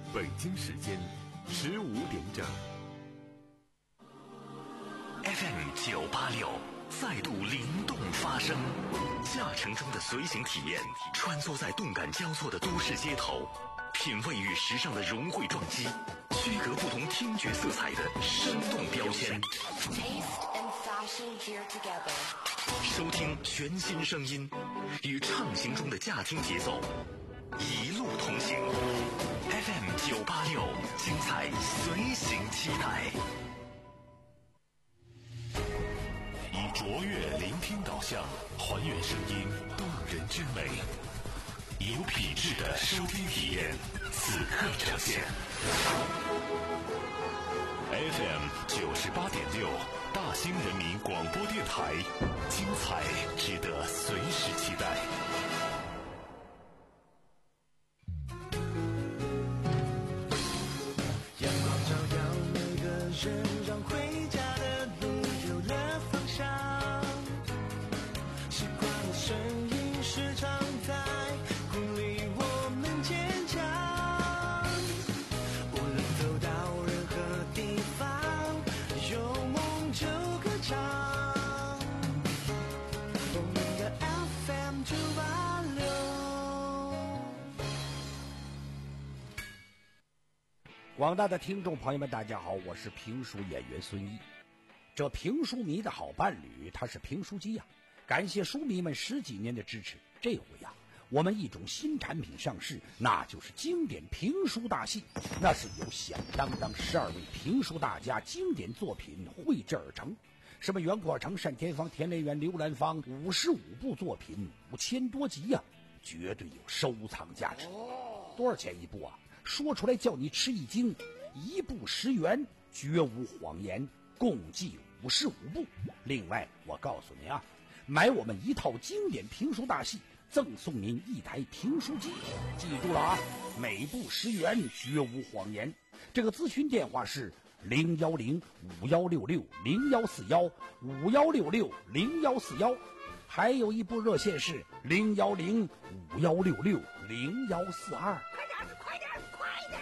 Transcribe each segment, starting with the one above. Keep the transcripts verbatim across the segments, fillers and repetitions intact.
北京时间十五点整。 F M 九八六再度灵动发声，驾乘中的随行体验，穿梭在动感交错的都市街头，品味与时尚的融汇撞击，区隔不同听觉色彩的生动标签。收听全新声音，与畅行中的驾听节奏一路同行。F M 九八六，精彩随行期待。 以卓越聆听导向，还原声音动人之美，有品质的收听体验，此刻呈现。F M 九十八点六，大兴人民广播电台，精彩值得随时期待。 阳光照耀每个人，让回家的路有了方向。习惯的声音时常在鼓励我们坚强。无论走到任何地方，有梦就歌唱。我们的 F M 九八六。 广大的听众朋友们，大家好，我是评书演员孙一。这评书迷的好伴侣，他是评书机呀、啊。感谢书迷们十几年的支持，这回呀、啊，我们一种新产品上市，那就是经典评书大戏。那是由响当当十二位评书大家经典作品绘制而成，什么袁阔成、单田芳、田连元、刘兰芳，五十五部作品，五千多集呀、啊，绝对有收藏价值。多少钱一部啊？说出来叫你吃一惊，一部十元，绝无谎言，共计五十五部。另外，我告诉你啊，买我们一套经典评书大戏，赠送您一台评书机。记住了啊，每部十元，绝无谎言。这个咨询电话是零幺零五幺六六零幺四幺五幺六六零幺四幺，还有一部热线是零幺零五幺六六零幺四二。 快点，快点，快点！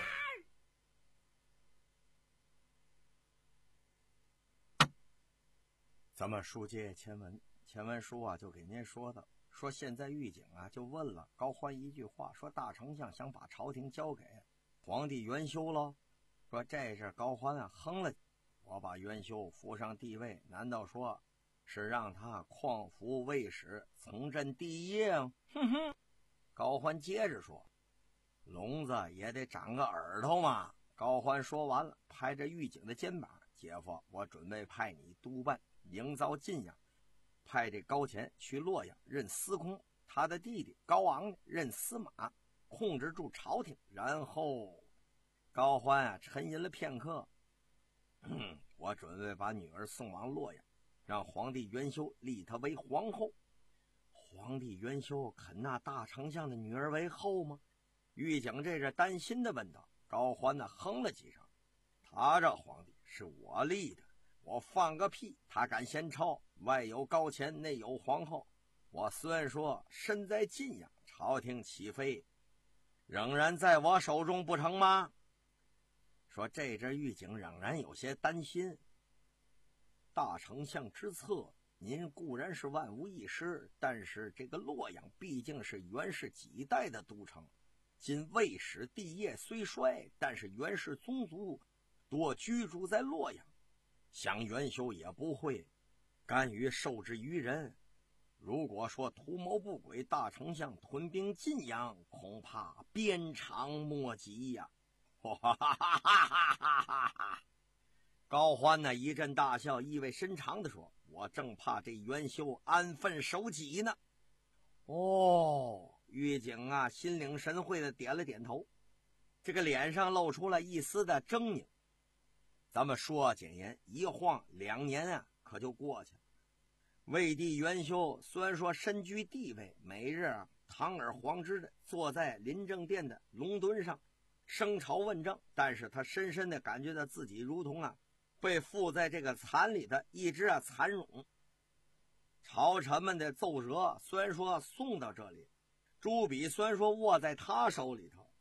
咱们书接前文，前文书啊就给您说的，说现在狱警啊就问了高欢一句话，说大丞相想把朝廷交给皇帝元修喽。说这是高欢啊哼了，我把元修扶上帝位，难道说是让他匡扶卫士，从朕帝业？哼哼。高欢接着说，聋子也得长个耳朵嘛。高欢说完了，拍着狱警的肩膀，姐夫，我准备派你督办营造晋阳，派这高乾去洛阳任司空，他的弟弟高昂任司马，控制住朝廷。然后高欢啊沉吟了片刻，我准备把女儿送往洛阳，让皇帝元修立她为皇后。皇帝元修肯纳大丞相的女儿为后吗？狱警这是担心的问道。高欢呢哼了几声，他这皇帝是我立的，我放个屁他敢先抄，外有高乾，内有皇后。我虽然说身在晋阳，朝廷起飞仍然在我手中，不成吗？说这只狱警仍然有些担心。大丞相之策您固然是万无一失，但是这个洛阳毕竟是元氏几代的都城，今魏史帝业虽衰，但是元氏宗族多居住在洛阳，想元修也不会甘于受制于人。如果说图谋不轨，大丞相屯兵晋阳，恐怕鞭长莫及呀、啊！哈哈哈哈哈哈哈！高欢呢一阵大笑，意味深长地说，我正怕这元修安分守己呢。哦，狱警啊心领神会的点了点头，这个脸上露出了一丝的狰狞。咱们说简言，一晃两年啊可就过去了。魏帝元修虽然说身居地位，每日啊堂而皇之的坐在临政殿的龙墩上声朝问政，但是他深深的感觉到自己如同啊被附在这个蚕里的一只啊蚕蛹。朝臣们的奏折虽然说送到这里，朱笔虽然说握在他手里头，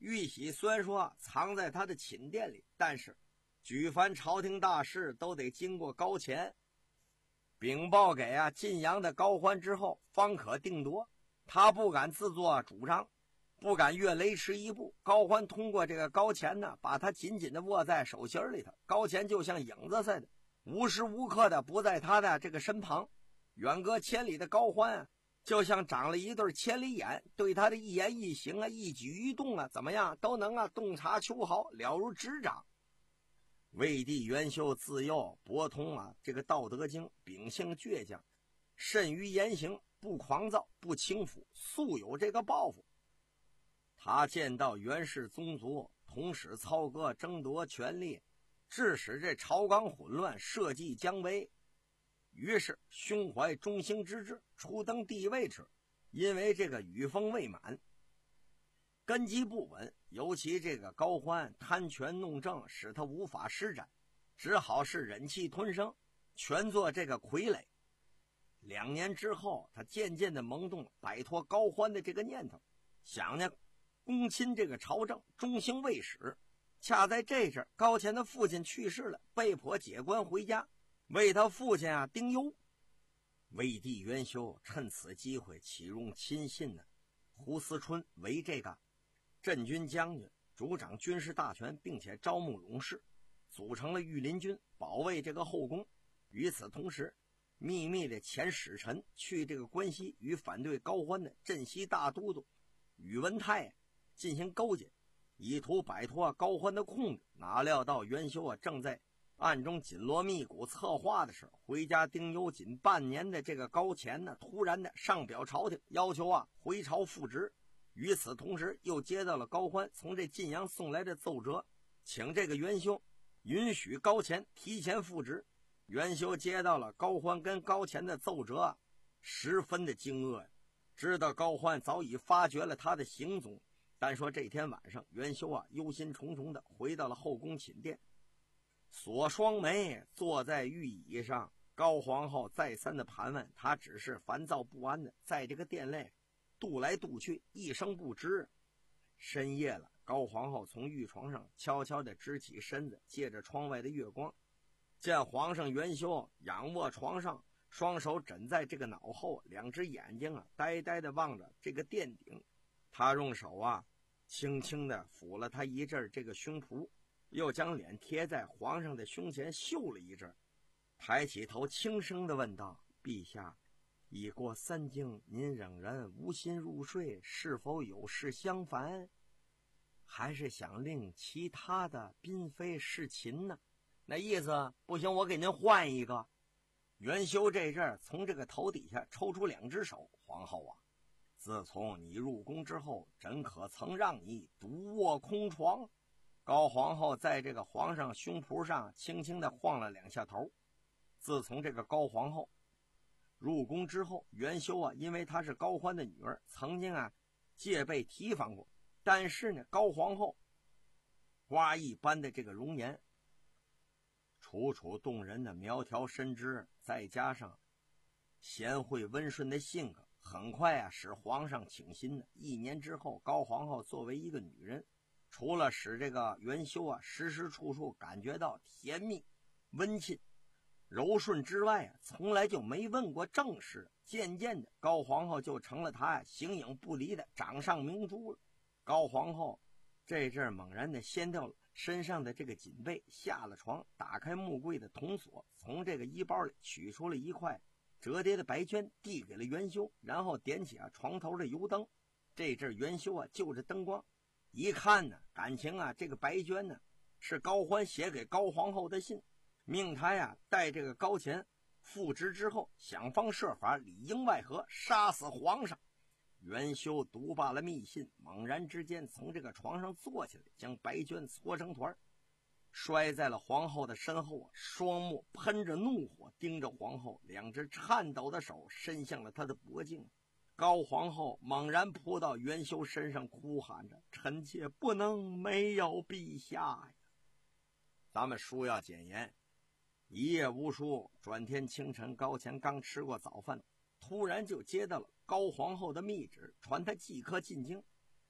玉玺虽然说藏在他的寝殿里，但是举凡朝廷大事都得经过高乾禀报给啊晋阳的高欢之后方可定夺，他不敢自作主张，不敢越雷池一步。高欢通过这个高乾呢，把他紧紧的握在手心里头，高乾就像影子似的，无时无刻的不在他的这个身旁。远隔千里的高欢啊，就像长了一对千里眼，对他的一言一行啊，一举一动啊，怎么样都能啊洞察秋毫，了如指掌。魏帝元修自幼博通啊这个道德经，秉性倔强，慎于言行，不狂躁，不轻浮，素有这个抱负。他见到袁氏宗族同时操戈争夺权力，致使这朝纲混乱，社稷将危，于是胸怀中兴之志，初登帝位时，因为这个羽风未满，根基不稳，尤其这个高欢贪权弄政，使他无法施展，只好是忍气吞声，全做这个傀儡。两年之后，他渐渐的萌动，摆脱高欢的这个念头，想呢攻亲这个朝政，中兴未始。恰在这阵，高乾的父亲去世了，被迫解官回家，为他父亲啊丁忧。魏帝元修趁此机会启用亲信呢胡思春为这个镇军将军，主掌军事大权，并且招募勇士，组成了御林军，保卫这个后宫。与此同时，秘密的遣使臣去这个关西，与反对高欢的镇西大都督宇文泰进行勾结，以图摆脱高欢的控制。哪料到元修啊正在暗中紧锣密鼓策划的时候，回家丁忧仅半年的这个高乾呢，突然的上表朝廷，要求啊回朝复职。与此同时，又接到了高欢从这晋阳送来的奏折，请这个元修允许高乾提前复职。元修接到了高欢跟高乾的奏折啊，十分的惊愕呀，知道高欢早已发觉了他的行踪。但说这天晚上，元修啊忧心忡忡的回到了后宫寝殿，锁双眉，坐在御椅上。高皇后再三的盘问，他只是烦躁不安的在这个殿内踱来踱去，一声不知。深夜了，高皇后从御床上悄悄地支起身子，借着窗外的月光，见皇上元修仰卧床上，双手枕在这个脑后，两只眼睛啊呆呆地望着这个殿顶。他用手啊轻轻地抚了他一阵这个胸脯，又将脸贴在皇上的胸前嗅了一阵，抬起头轻声地问道：陛下，已过三更，您仍然无心入睡，是否有事相烦？还是想令其他的嫔妃侍寝呢？那意思不行，我给您换一个。元修这阵儿从这个头底下抽出两只手，皇后啊，自从你入宫之后，怎可曾让你独卧空床？高皇后在这个皇上胸脯上轻轻地晃了两下头。自从这个高皇后入宫之后，元修啊，因为她是高欢的女儿，曾经啊戒备提防过，但是呢，高皇后花一般的这个容颜，楚楚动人的苗条身姿，再加上贤惠温顺的性格，很快啊使皇上倾心的。一年之后，高皇后作为一个女人，除了使这个元修啊时时处处感觉到甜蜜温馨柔顺之外啊，从来就没问过正事。渐渐的，高皇后就成了她形影不离的掌上明珠了。高皇后这阵猛然的掀掉了身上的这个锦被，下了床，打开木柜的铜锁，从这个衣包里取出了一块折叠的白绢，递给了元修，然后点起啊床头的油灯。这阵元修啊就着灯光一看呢，感情啊这个白绢呢是高欢写给高皇后的信，命他呀带这个高乾复职之后，想方设法里应外合，杀死皇上。元修读罢了密信，猛然之间从这个床上坐起来，将白绢搓成团，摔在了皇后的身后啊，双目喷着怒火盯着皇后，两只颤抖的手伸向了她的脖颈。高皇后猛然扑到元修身上，哭喊着：臣妾不能没有陛下呀！咱们书要简言，一夜无书，转天清晨，高乾刚吃过早饭，突然就接到了高皇后的密旨，传他即刻进京。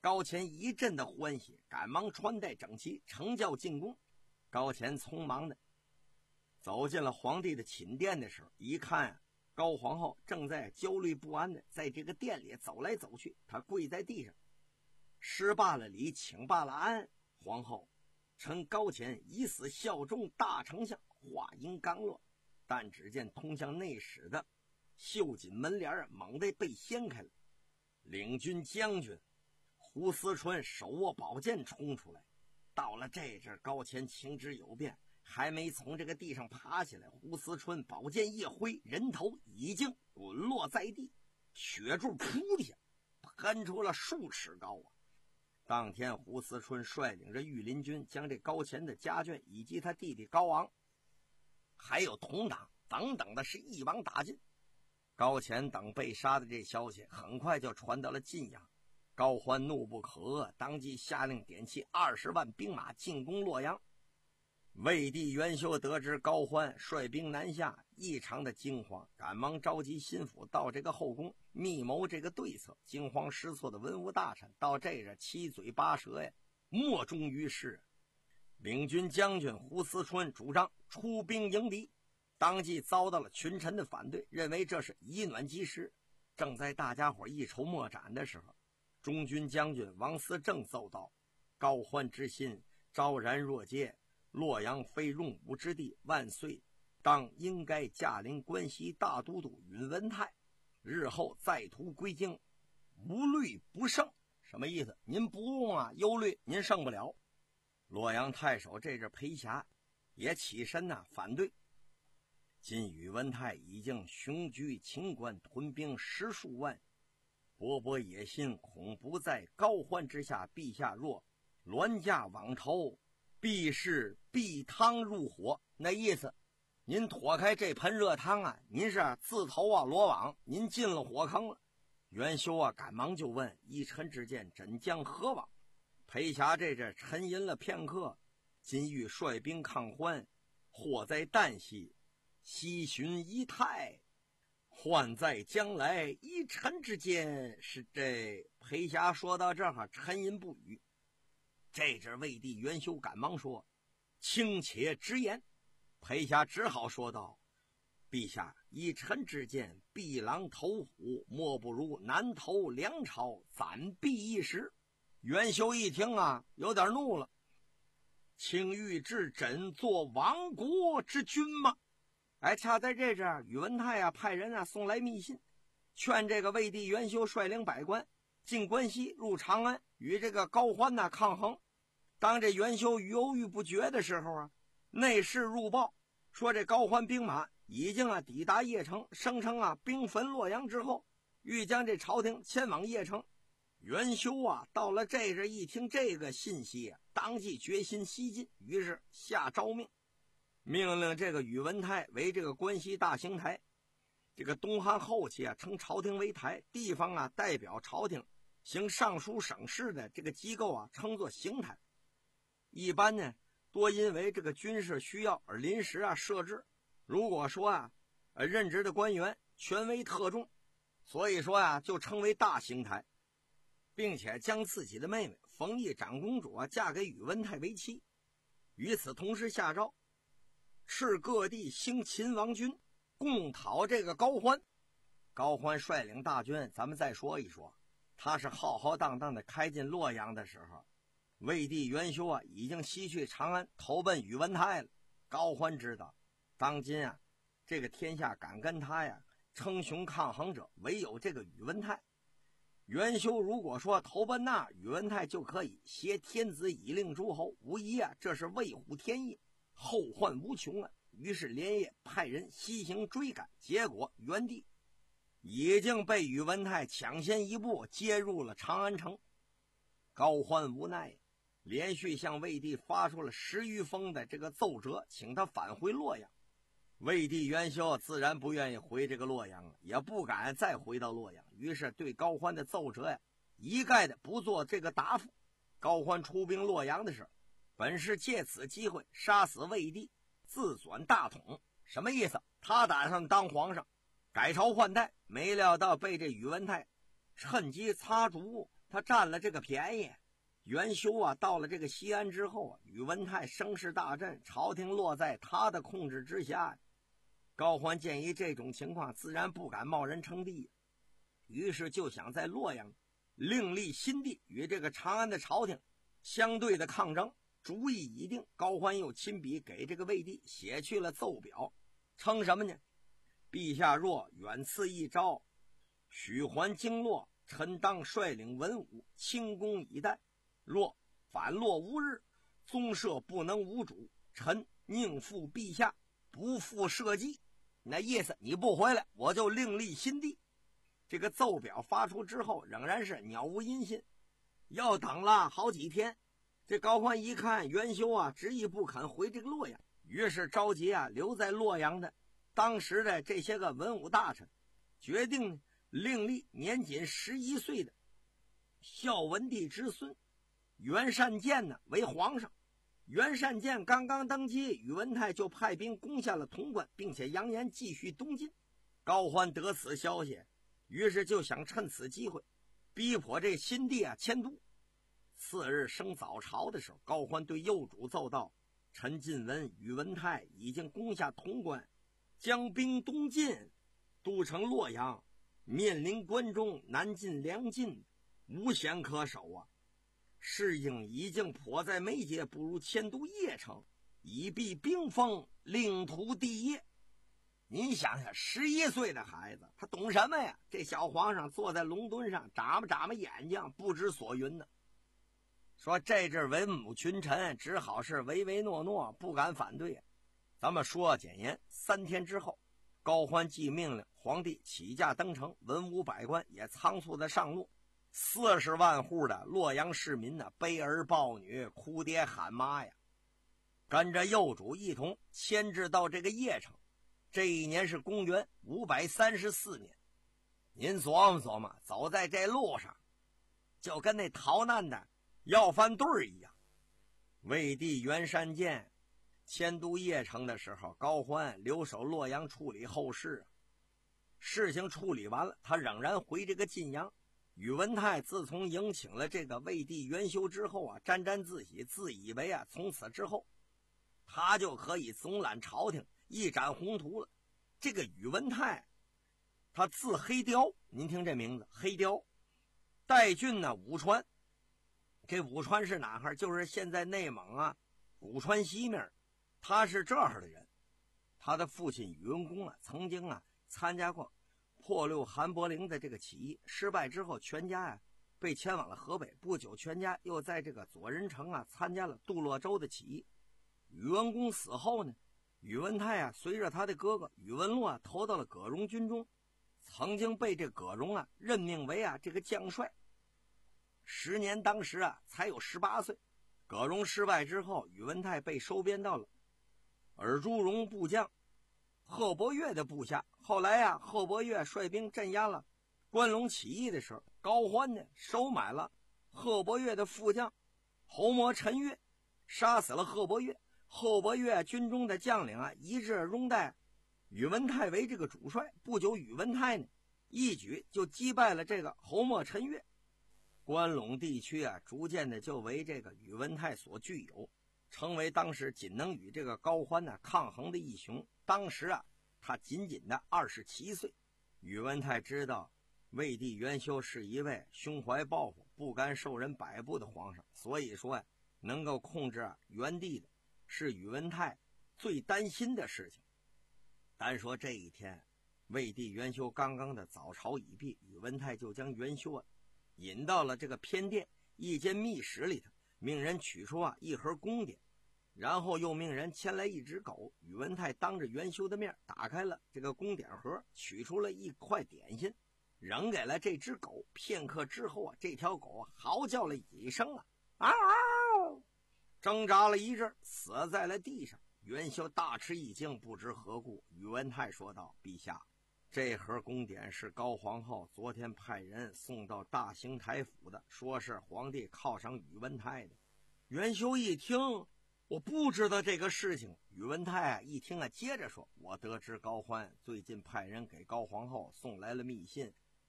高乾一阵的欢喜，赶忙穿戴整齐，乘轿进宫。高乾匆忙的走进了皇帝的寝殿的时候，一看啊，高皇后正在焦虑不安的在这个殿里走来走去。她跪在地上，施罢了礼，请罢了安。皇后，臣高乾以死效忠大丞相。话音刚落，但只见通向内室的绣锦门帘猛地被掀开了，领军将军胡思春手握宝剑冲出来。到了这阵，高乾情之有变，还没从这个地上爬起来，胡思春宝剑一挥，人头已经滚落在地，血柱扑地下喷出了数尺高啊！当天胡思春率领着御林军，将这高乾的家眷以及他弟弟高昂还有同党等等的是一网打尽。高乾等被杀的这消息很快就传到了晋阳，高欢怒不可遏，当即下令点起二十万兵马进攻洛阳。魏帝元修得知高欢率兵南下，异常的惊慌，赶忙召集心腹到这个后宫密谋这个对策。惊慌失措的文武大臣到这这七嘴八舌呀，莫衷于事。领军将军胡思春主张出兵迎敌，当即遭到了群臣的反对，认为这是以暖击石。正在大家伙一筹莫展的时候，中军将军王思政奏道：高欢之心昭然若揭，洛阳非用武之地，万岁当应该驾临关西大都督允文泰，日后再图归京，无虑不胜。什么意思？您不用啊忧虑，您胜不了。洛阳太守这阵裴霞也起身呐、啊、反对。今宇文泰已经雄居秦关，屯兵十数万，勃勃野心恐不在高欢之下，陛下若銮驾往投，必是避汤入火。那意思，您脱开这盆热汤啊，您是自投啊罗网，您进了火坑了。元修啊赶忙就问：依臣之见，怎将何往？裴霞这阵沉吟了片刻，今欲率兵抗欢，或在旦夕，西巡仪态，患在将来，依臣之见是这。裴霞说到这儿沉吟不语。这阵魏帝元修赶忙说：卿且直言。裴霞只好说道：陛下，依臣之见，碧狼投虎，莫不如南投梁朝，暂避一时。元修一听啊，有点怒了：卿欲置朕做亡国之君吗？哎，恰在这阵，宇文泰啊派人啊送来密信，劝这个魏帝元修率领百官进关西，入长安，与这个高欢呐抗衡。当这元修犹豫不决的时候啊，内侍入报说这高欢兵马已经啊抵达邺城，声称啊兵焚洛阳之后，欲将这朝廷迁往邺城。元修啊到了这阵一听这个信息啊，当即决心西进，于是下诏命，命令这个宇文泰为这个关西大行台。这个东汉后期啊称朝廷为台，地方啊代表朝廷行尚书省事的这个机构啊称作行台。一般呢多因为这个军事需要而临时啊设置。如果说啊呃任职的官员权威特重，所以说啊就称为大行台，并且将自己的妹妹冯翊长公主啊嫁给宇文泰为妻。与此同时下诏敕各地兴秦王军，共讨这个高欢。高欢率领大军，咱们再说一说，他是浩浩荡荡的开进洛阳的时候，魏帝元修啊已经西去长安，投奔宇文泰了。高欢知道当今啊这个天下敢跟他呀称雄抗衡者唯有这个宇文泰。元修如果说投奔那，宇文泰就可以挟天子以令诸侯，无疑啊这是为虎添翼，后患无穷啊。于是连夜派人西行追赶，结果元帝已经被宇文泰抢先一步接入了长安城。高欢无奈，连续向魏帝发出了十余封的这个奏折，请他返回洛阳。魏帝元修自然不愿意回这个洛阳，也不敢再回到洛阳，于是对高欢的奏折呀一概的不做这个答复。高欢出兵洛阳的时候，本是借此机会杀死魏帝，自转大统。什么意思？他打算当皇上，改朝换代，没料到被这宇文泰趁机擦烛， 他占了这个便宜。元修啊，到了这个西安之后啊，宇文泰声势大振，朝廷落在他的控制之下。高欢鉴于这种情况，自然不敢贸然称帝，于是就想在洛阳另立新帝，与这个长安的朝廷相对的抗争。主意已定，高欢又亲笔给这个魏帝写去了奏表，称什么呢？陛下若远赐一诏，许还京洛，臣当率领文武清宫以待；若反落无日，宗社不能无主，臣宁负陛下，不负社稷。那意思，你不回来，我就另立新帝。这个奏表发出之后，仍然是杳无音信，要等了好几天。这高欢一看元修啊执意不肯回这个洛阳，于是召集啊留在洛阳的当时的这些个文武大臣，决定呢另立年仅十一岁的孝文帝之孙袁善见呢为皇上。袁善见刚刚登基，宇文泰就派兵攻下了潼关，并且扬言继续东进。高欢得此消息，于是就想趁此机会逼迫这新帝啊迁都。次日升早朝的时候，高欢对右主奏道：臣近闻宇文泰已经攻下潼关，将兵东进，都城洛阳，面临关中，南进梁晋，无险可守啊。事应已经迫在眉睫，不如迁都邺城，以避兵锋，领土帝业。您想想，十一岁的孩子，他懂什么呀？这小皇上坐在龙墩上，眨巴眨巴眼睛，不知所云呢。说这阵文武群臣只好是唯唯诺诺，不敢反对。咱们说简言，三天之后，高欢既命令皇帝起驾登城，文武百官也仓促的上路。四十万户的洛阳市民呢，悲儿抱女，哭爹喊妈呀，跟着幼主一同迁至到这个邺城。这一年是公元五百三十四年。您琢磨琢磨，走在这路上，就跟那逃难的要饭队一样。魏帝袁善见迁都邺城的时候，高欢留守洛阳处理后事。事情处理完了，他仍然回这个晋阳。宇文泰自从迎请了这个魏帝元修之后啊，沾沾自喜，自以为啊从此之后他就可以总揽朝廷，一展宏图了。这个宇文泰他字黑雕，您听这名字黑雕，代郡呢武川。这武川是哪哈？就是现在内蒙啊古川西面。他是这儿的人。他的父亲宇文公啊曾经啊参加过破六韩伯陵的这个起义，失败之后全家呀、啊、被迁往了河北。不久全家又在这个左仁城啊参加了杜洛州的起义。宇文公死后呢，宇文泰啊随着他的哥哥宇文洛啊投到了葛荣军中，曾经被这葛荣啊任命为啊这个将帅。十年当时啊才有十八岁。葛荣失败之后，宇文泰被收编到了尔朱荣部将贺伯岳的部下。后来啊贺伯岳率兵镇压了关陇起义的时候，高欢呢收买了贺伯岳的副将侯摩陈岳，杀死了贺伯岳。贺伯岳军中的将领啊一致拥戴宇文泰为这个主帅。不久宇文泰呢一举就击败了这个侯摩陈岳。关陇地区啊逐渐的就为这个宇文泰所具有，成为当时仅能与这个高欢呢抗衡的一雄。当时啊他仅仅的二十七岁。宇文泰知道魏帝元修是一位胸怀抱负、不甘受人摆布的皇上，所以说呀能够控制啊元帝的是宇文泰最担心的事情。单说这一天，魏帝元修刚刚的早朝已毕，宇文泰就将元修啊引到了这个偏殿一间密室里头，命人取出啊一盒宫典，然后又命人牵来一只狗。宇文泰当着元修的面打开了这个宫典盒，取出了一块点心，扔给了这只狗。片刻之后啊，这条狗嚎叫了几声啊，嗷嗷，挣扎了一阵，死在了地上。元修大吃一惊，不知何故。宇文泰说道：陛下，这盒宫典是高皇后昨天派人送到大兴台府的，说是皇帝犒赏宇文泰的。元修一听，我不知道这个事情。宇文泰一听啊，接着说：我得知高欢最近派人给高皇后送来了密信，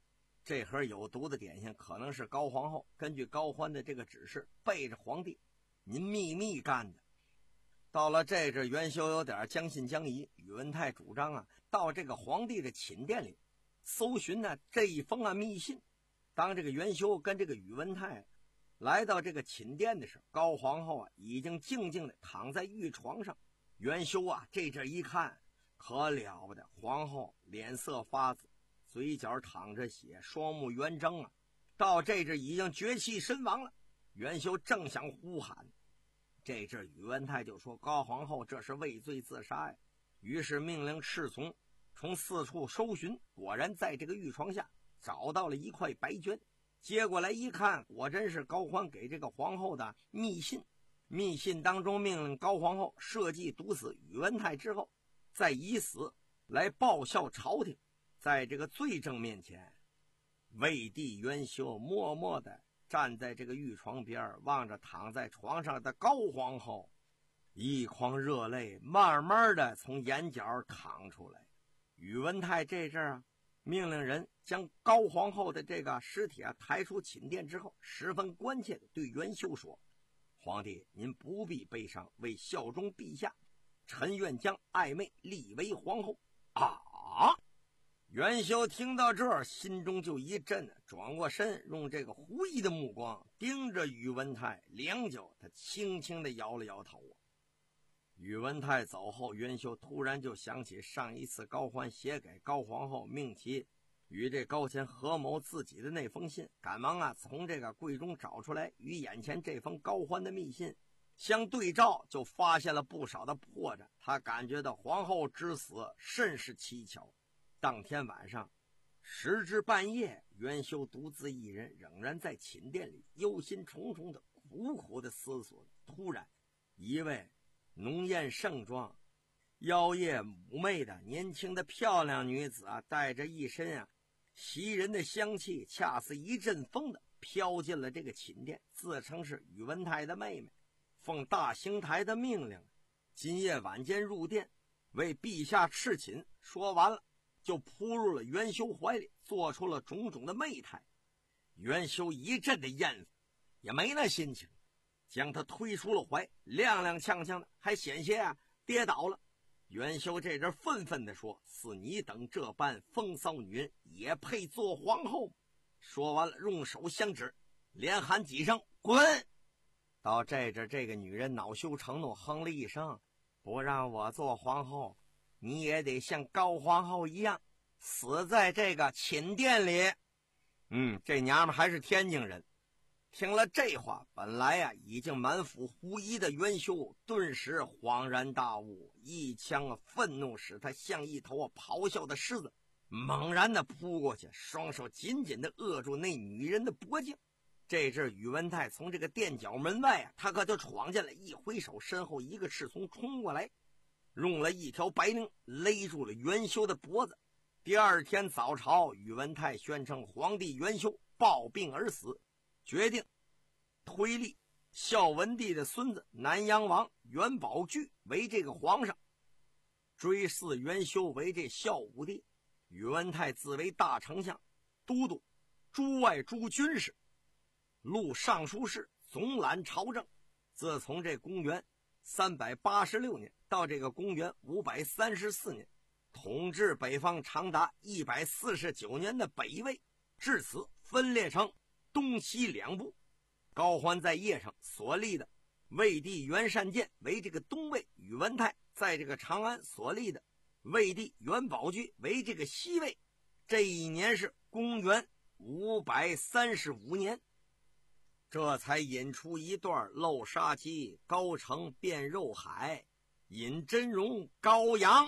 这盒有毒的点心可能是高皇后根据高欢的这个指示，背着皇帝您秘密干的。到了这阵，元修有点将信将疑，宇文泰主张啊，到这个皇帝的寝殿里搜寻呢这一封啊密信。当这个元修跟这个宇文泰来到这个寝殿的时候，高皇后啊已经静静的躺在玉床上。元修啊这阵一看，可了不得，皇后脸色发紫，嘴角淌着血，双目圆睁啊，到这阵已经绝气身亡了。元修正想呼喊，这阵宇文泰就说高皇后这是畏罪自杀呀，于是命令侍从从四处搜寻，果然在这个玉床下找到了一块白绢，接过来一看，果真是高欢给这个皇后的密信。密信当中命令高皇后设计毒死宇文泰之后，再以死来报效朝廷。在这个罪证面前，魏帝元修默默地站在这个玉床边，望着躺在床上的高皇后，一眶热泪慢慢的从眼角淌出来。宇文泰这阵啊，命令人将高皇后的这个尸体啊抬出寝殿之后，十分关切的对元修说，皇帝您不必悲伤，为效忠陛下，臣愿将爱妹立为皇后。啊！元修听到这儿，心中就一震，转过身，用这个狐疑的目光盯着宇文泰良久，他轻轻地摇了摇头。宇文泰走后，元修突然就想起上一次高欢写给高皇后命其与这高乾合谋自己的那封信，赶忙啊从这个柜中找出来，与眼前这封高欢的密信相对照，就发现了不少的破绽。他感觉到皇后之死甚是蹊跷。当天晚上时至半夜，元修独自一人仍然在寝殿里忧心忡忡的苦苦的思索。突然一位浓艳盛装、妖冶妩媚的年轻的漂亮女子啊，带着一身啊袭人的香气，恰似一阵风的飘进了这个寝殿，自称是宇文泰的妹妹，奉大兴台的命令，今夜晚间入殿为陛下侍寝。说完了就扑入了元修怀里，做出了种种的媚态。元修一阵的厌恶，也没那心情，将他推出了怀，踉踉跄跄的，还险些啊跌倒了。元修这阵愤愤地说，似你等这般风骚女人也配做皇后？说完了用手相指，连喊几声滚。到这阵这个女人恼羞成怒，哼了一声，不让我做皇后，你也得像高皇后一样死在这个寝殿里。嗯，这娘们还是天津人。听了这话，本来呀、啊、已经满腹狐疑的元修顿时恍然大悟，一腔啊愤怒使他像一头啊咆哮的狮子，猛然的扑过去，双手紧紧的扼住那女人的脖颈。这阵宇文泰从这个殿角门外啊，他可就闯进来，一挥手，身后一个侍从冲过来，用了一条白绫勒住了元修的脖子。第二天早朝，宇文泰宣称皇帝元修暴病而死，决定推立孝文帝的孙子南阳王元宝炬为这个皇上，追谥元修为这孝武帝。宇文泰自为大丞相、都督诸外诸军事、录尚书事，总揽朝政。自从这公元三百八十六年到这个公元五百三十四年，统治北方长达一百四十九年的北魏，至此分裂成东西两部。高欢在邺上所立的魏帝元善见为这个东魏，宇文泰在这个长安所立的魏帝元宝炬为这个西魏。这一年是公元五百三十五年，这才引出一段漏杀机，高城变肉海，引真容高阳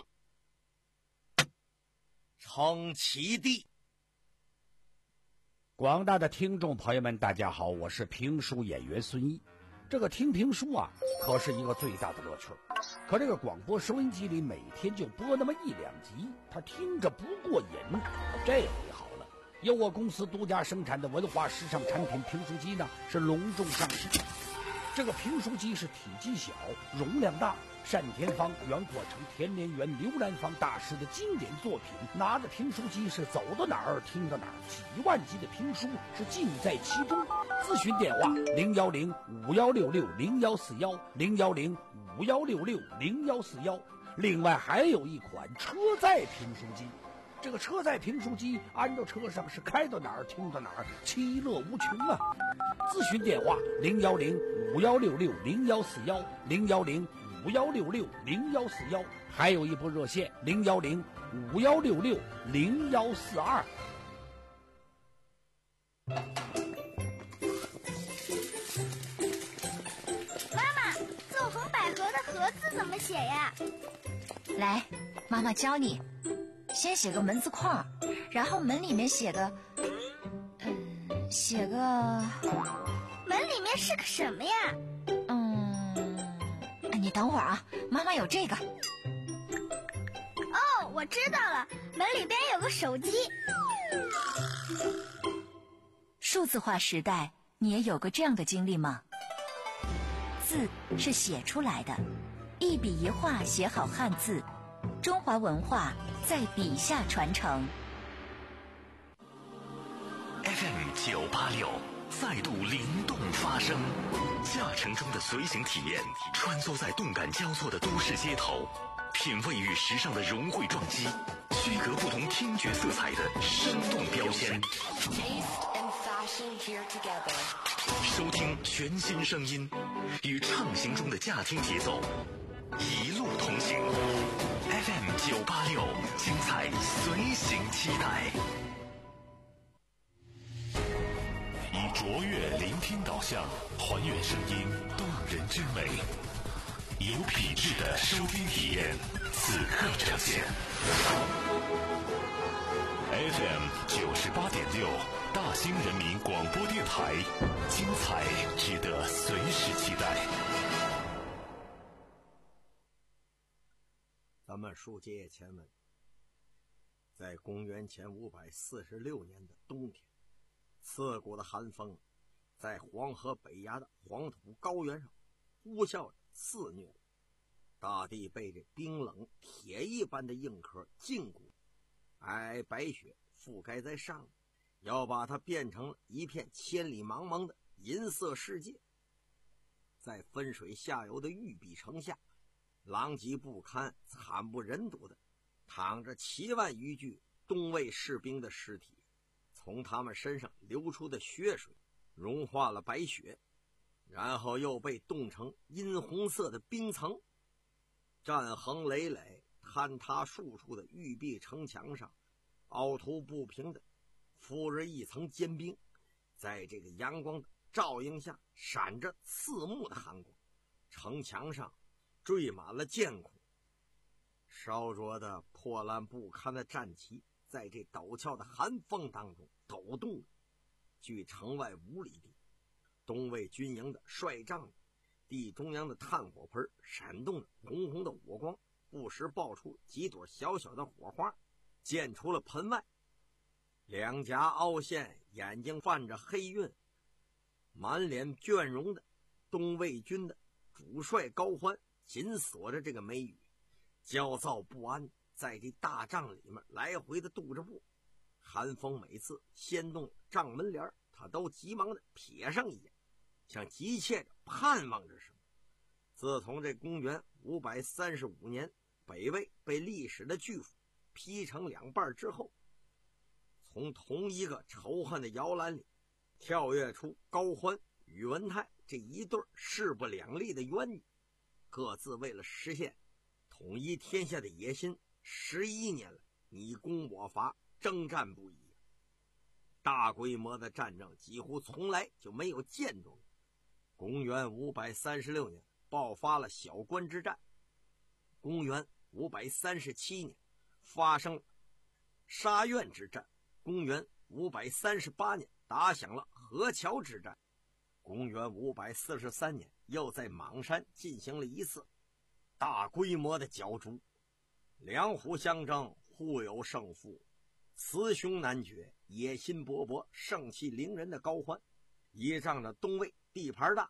称其地。 广大的听众朋友们，大家好，我是评书演员孙一。这个听评书啊，可是一个最大的乐趣。可这个广播收音机里每天就播那么一两集，他听着不过瘾。这回好了，由我公司独家生产的文化时尚产品评书机呢，是隆重上市。 这个评书机是体积小，容量大。单田芳、袁阔成、田连元、刘兰芳大师的经典作品，拿着评书机是走到哪儿听到哪儿，几万集的评书是尽在其中。咨询电话零幺零五幺六六零幺四幺零幺零五幺六六零幺四幺。另外还有一款车载评书机。这个车载评书机安到车上是开到哪儿听到哪儿，其乐无穷啊！咨询电话零幺零五幺六六零幺四幺零幺零五幺六六零幺四幺，还有一部热线零幺零五幺六六零幺四二。 妈妈，纵横捭阖的阖字怎么写呀？ 来，妈妈教你。先写个门字框，然后门里面写个，嗯，写个。 门里面是个什么呀？ 嗯，你等会儿啊，妈妈有这个。 哦，我知道了，门里边有个手机。 数字化时代，你也有过这样的经历吗？字是写出来的，一笔一画写好汉字，中华文化在笔下传承。 F M 九八六再度灵动发声，驾乘中的随行体验，穿梭在动感交错的都市街头，品味与时尚的融汇撞击，区隔不同听觉色彩的生动标签。收听全新声音，与畅行中的驾听节奏，一路同行。F M 九八六，精彩随行期待。 以卓越聆听导向，还原声音动人之美，有品质的收听体验，此刻呈现。F M 九十八点六，大兴人民广播电台，精彩值得随时期待。 咱们书接前文，在公元前五百四十六年的冬天，刺骨的寒风在黄河北崖的黄土高原上呼啸着肆虐，大地被这冰冷铁一般的硬壳禁锢，皑皑白雪覆盖在上面，要把它变成了一片千里茫茫的银色世界。在汾水下游的玉璧城下，狼藉不堪、惨不忍睹的躺着七万余具东魏士兵的尸体，从他们身上流出的血水融化了白雪，然后又被冻成殷红色的冰层。战横累累、坍塌数处的玉璧城墙上，凹凸不平的覆着一层坚冰，在这个阳光的照映下闪着刺目的寒光。城墙上缀满了剑孔，烧灼的破烂不堪的战旗在这陡峭的寒风当中抖动着。距城外五里地，东魏军营的帅帐地中央的炭火盆闪动着红红的火光，不时爆出几朵小小的火花，溅出了盆外。两颊凹陷，眼睛泛着黑晕，满脸倦容的东魏军的主帅高欢紧锁着这个眉宇，焦躁不安，在这大帐里面来回的踱着步。寒风每次掀动帐门帘，他都急忙的瞥上一眼，像急切着盼望着什么。自从这公元五百三十五年北魏被历史的巨斧劈成两半之后，从同一个仇恨的摇篮里跳跃出高欢、宇文泰这一对势不两立的冤女，各自为了实现统一天下的野心，十一年来你攻我伐，征战不已。大规模的战争几乎从来就没有见过。公元五百三十六年爆发了小关之战，公元五百三十七年发生了沙苑之战，公元五百三十八年打响了河桥之战，公元五百四十三年又在邙山进行了一次大规模的角逐。两虎相争，互有胜负，雌雄难决，野心勃勃、盛气凌人的高欢依仗着东魏地盘大，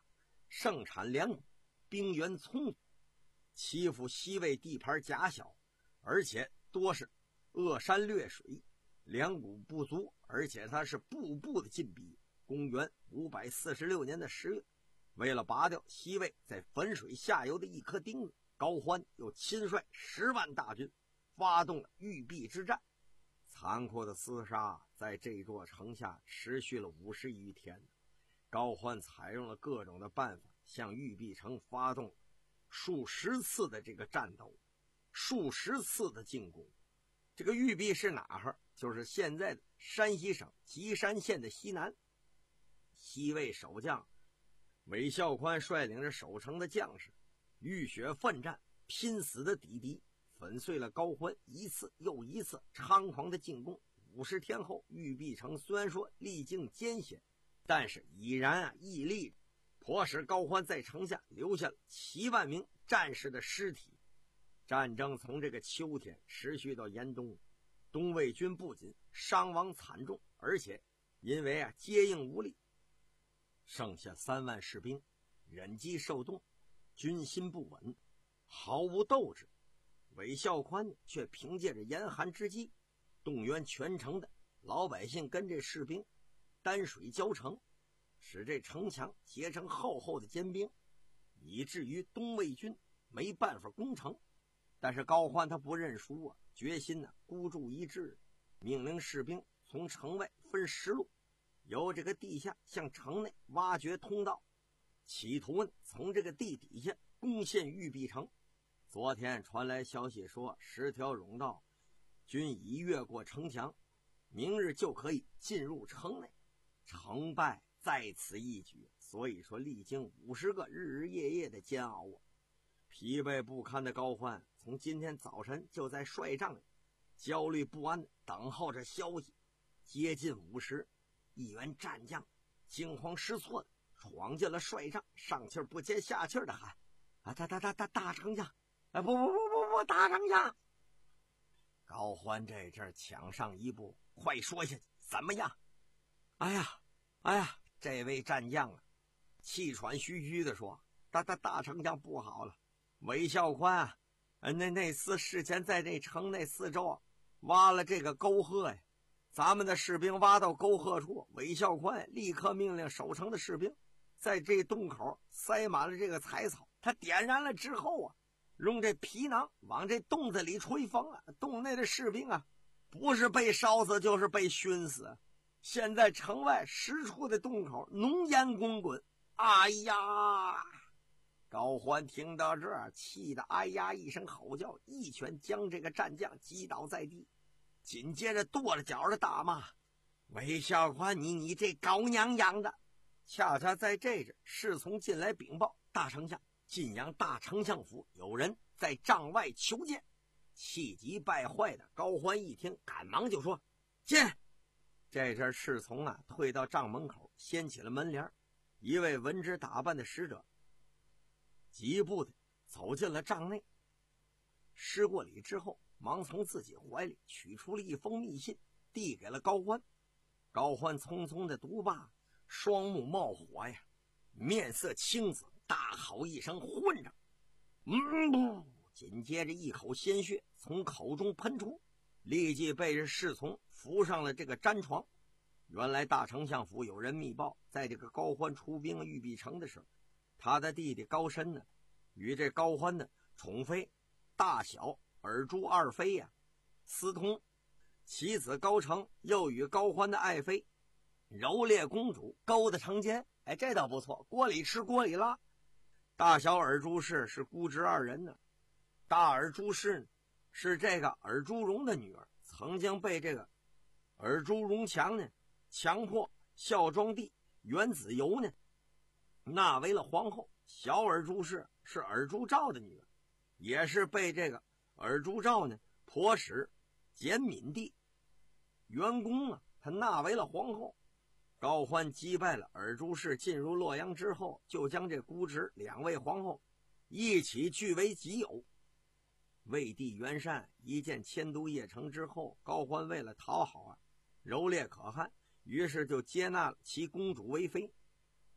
盛产粮谷，兵源充足，欺负西魏地盘狭小，而且多是恶山掠水，粮谷不足，而且他是步步的进逼。公元五百四十六年的十月，为了拔掉西魏在汾水下游的一颗钉子，高欢又亲率十万大军发动了玉璧之战。残酷的厮杀在这座城下持续了五十余天。高欢采用了各种的办法，向玉璧城发动数十次的这个战斗，数十次的进攻。这个玉璧是哪儿？就是现在的山西省吉山县的西南。西魏守将韦孝宽率领着守城的将士浴血奋战，拼死的抵敌，粉碎了高欢一次又一次猖狂的进攻。五十天后，玉璧城虽然说历经艰险，但是已然啊屹立，迫使高欢在城下留下了七万名战士的尸体。战争从这个秋天持续到严冬，东魏军不仅伤亡惨重，而且因为啊接应无力，剩下三万士兵忍饥受冻，军心不稳，毫无斗志。韦孝宽却凭借着严寒之际，动员全城的老百姓跟这士兵担水浇城，使这城墙结成厚厚的坚冰，以至于东魏军没办法攻城。但是高欢他不认输啊，决心呢孤注一掷，命令士兵从城外分十路，由这个地下向城内挖掘通道，企图呢从这个地底下攻陷玉璧城。昨天传来消息说，十条甬道均已越过城墙，明日就可以进入城内，成败在此一举。所以说历经五十个日日夜夜的煎熬啊，疲惫不堪的高欢从今天早晨就在帅帐里焦虑不安地等候着消息。接近午时，一员战将惊慌失措地闯进了帅帐，上气不接下气地喊：啊，大大大大大丞相！哎，不不不不不，大丞相！高欢这阵抢上一步，快说下去，怎么样？哎呀，哎呀，这位战将啊，气喘吁吁地说：大大大丞相不好了，韦孝宽啊，那那厮事前在这城内四周啊挖了这个沟壑呀，咱们的士兵挖到沟壑处，韦孝宽立刻命令守城的士兵在这洞口塞满了这个柴草，他点燃了之后啊，用这皮囊往这洞子里吹风啊，洞内的士兵啊，不是被烧死就是被熏死。现在城外十处的洞口浓烟滚滚。哎呀！高欢听到这儿，气得哎呀一声吼叫，一拳将这个战将击倒在地，紧接着跺着脚的大骂：韦孝宽，你你这狗娘养的！恰恰在这时，侍从进来禀报：大丞相，晋阳大丞相府有人在帐外求见。气急败坏的高欢一听，赶忙就说：进！这阵侍从啊退到帐门口，掀起了门帘，一位文职打扮的使者急步的走进了帐内，施过礼之后，忙从自己怀里取出了一封密信，递给了高欢。高欢匆匆的读罢，双目冒火呀，面色青紫，大吼一声：混账！嗯，紧接着一口鲜血从口中喷出，立即被这侍从扶上了这个毡床。原来大丞相府有人密报，在这个高欢出兵玉璧城的时候，他的弟弟高深呢，与这高欢的宠妃大小尔朱二妃呀私通，其子高成又与高欢的爱妃柔烈公主勾搭成奸。哎，这倒不错，锅里吃锅里拉。大小尔朱氏是姑侄二人呢，大尔朱氏呢是这个尔朱荣的女儿，曾经被这个尔朱荣强呢强迫孝庄帝元子由呢纳为了皇后。小尔朱氏是尔朱兆的女儿，也是被这个尔朱兆呢迫使简敏帝元公啊他纳为了皇后。高欢击败了尔朱氏，进入洛阳之后，就将这姑侄两位皇后一起据为己有。魏帝元善一见迁都邺城之后，高欢为了讨好啊柔烈可汗，于是就接纳了其公主为妃。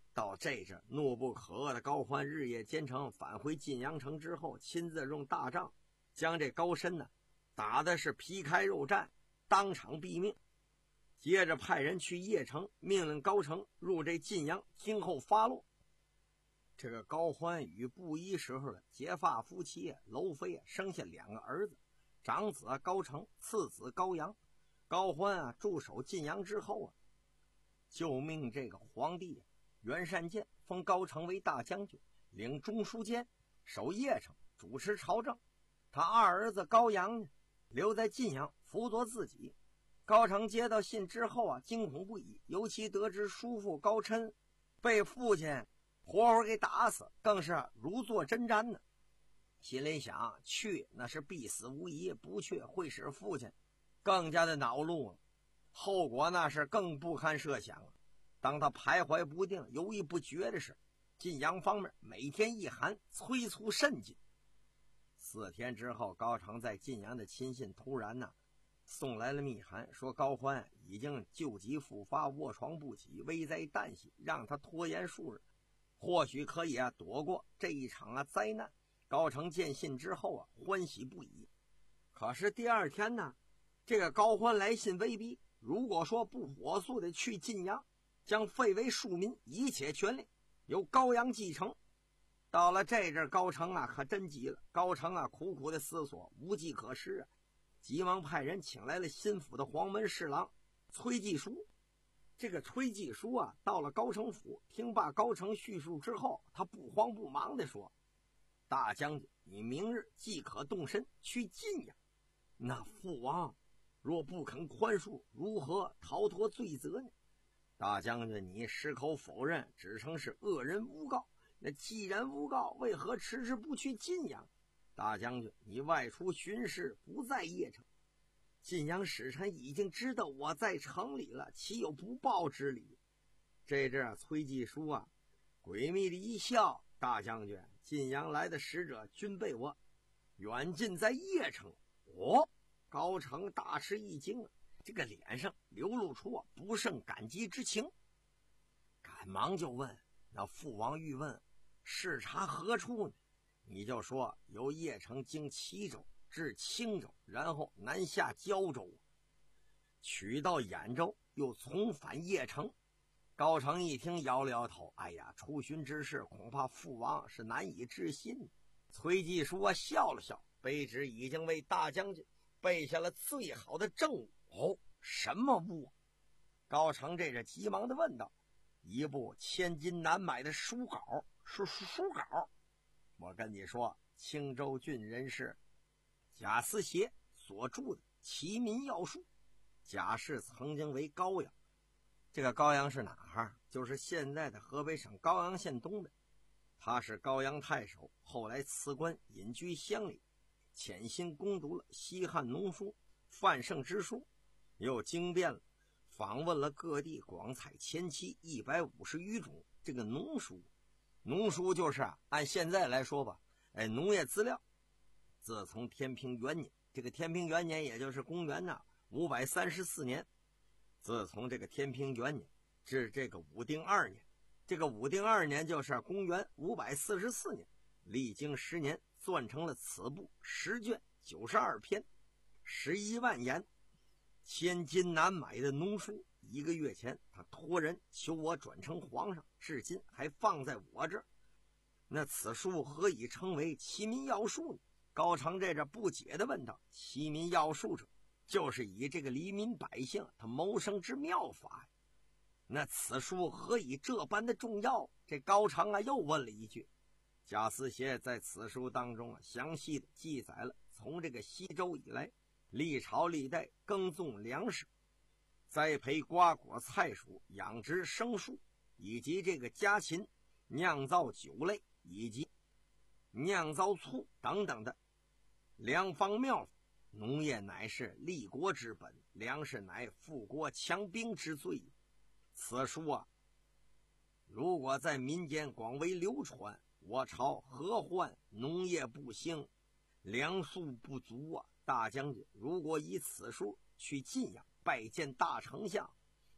到这阵怒不可遏的高欢日夜兼程返回晋阳城之后，亲自用大杖将这高申呢打的是皮开肉绽，当场毙命。接着派人去邺城，命令高澄入这晋阳听候发落。这个高欢与不一时候的结发夫妻娄妃啊生下两个儿子，长子高澄，次子高阳。高欢啊驻守晋阳之后啊，就命这个皇帝袁善见封高澄为大将军，领中书监，守邺城，主持朝政。他二儿子高阳呢留在晋阳辅佐自己。高澄接到信之后啊，惊恐不已，尤其得知叔父高琛被父亲活活给打死，更是如坐针毡呢。心里想，去那是必死无疑，不去会使父亲更加的恼怒了，后果那是更不堪设想了。当他徘徊不定、犹豫不决的是，晋阳方面每天一函催促甚紧。四天之后，高澄在晋阳的亲信突然呢送来了密函，说高欢已经旧疾复发，卧床不起，危在旦夕，让他拖延数日，或许可以啊躲过这一场啊灾难。高澄见信之后啊欢喜不已。可是第二天呢，这个高欢来信威逼，如果说不火速的去晋阳，将废为庶民，一切权力由高阳继承。到了这阵，高澄啊可真急了。高澄啊苦苦的思索，无计可施啊，急忙派人请来了新府的黄门侍郎崔继书。这个崔继书啊到了高澄府，听罢高澄叙述之后，他不慌不忙地说：大将军，你明日即可动身去晋阳，那父王若不肯宽恕，如何逃脱罪责呢？大将军，你矢口否认，只称是恶人诬告，那既然诬告，为何迟迟不去晋阳？大将军，你外出巡视，不在邺城，晋阳使臣已经知道我在城里了，岂有不报之理？这阵啊，崔继书啊诡秘的一笑：大将军，晋阳来的使者均被我远近在邺城。哦，高澄大吃一惊啊，这个脸上流露出啊不胜感激之情，赶忙就问：那父王欲问视察何处呢？你就说由邺城经齐州至青州，然后南下胶州，取到兖州，又重返邺城。高澄一听摇了摇头，哎呀，出巡之事恐怕父王是难以置信。崔继书笑了笑，卑职已经为大将军备下了最好的政务。哦，什么物？高澄这着急忙的问道。一部千金难买的书稿。书书书稿，我跟你说，青州郡人士贾思勰所著的《齐民要术》。贾氏曾经为高阳，这个高阳是哪哈？就是现在的河北省高阳县东北。他是高阳太守，后来辞官隐居乡里，潜心攻读了西汉农书《范圣之书》，又经遍了访问了各地，广采前期一百五十余种这个农书。农书就是啊，按现在来说吧，哎，农业资料。自从天平元年，这个天平元年也就是公元呢五百三十四年，自从这个天平元年至这个武定二年，这个武定二年就是公元五百四十四年，历经十年，撰成了此部十卷九十二篇，十一万言，千金难买的农书。一个月前，他托人求我转呈皇上，至今还放在我这儿。那此书何以称为齐民要术呢？高澄这着不解地问道。齐民要术者，就是以这个黎民百姓他谋生之妙法。那此书何以这般的重要？这高澄啊又问了一句。贾思勰在此书当中啊详细的记载了从这个西周以来，历朝历代耕种粮食，栽培瓜果菜蔬，养殖牲畜，以及这个家禽，酿造酒类，以及酿造醋等等的良方妙法。农业乃是立国之本，粮食乃富国强兵之最。此书啊，如果在民间广为流传，我朝何患农业不兴，粮粟不足啊！大将军如果以此书去晋阳拜见大丞相，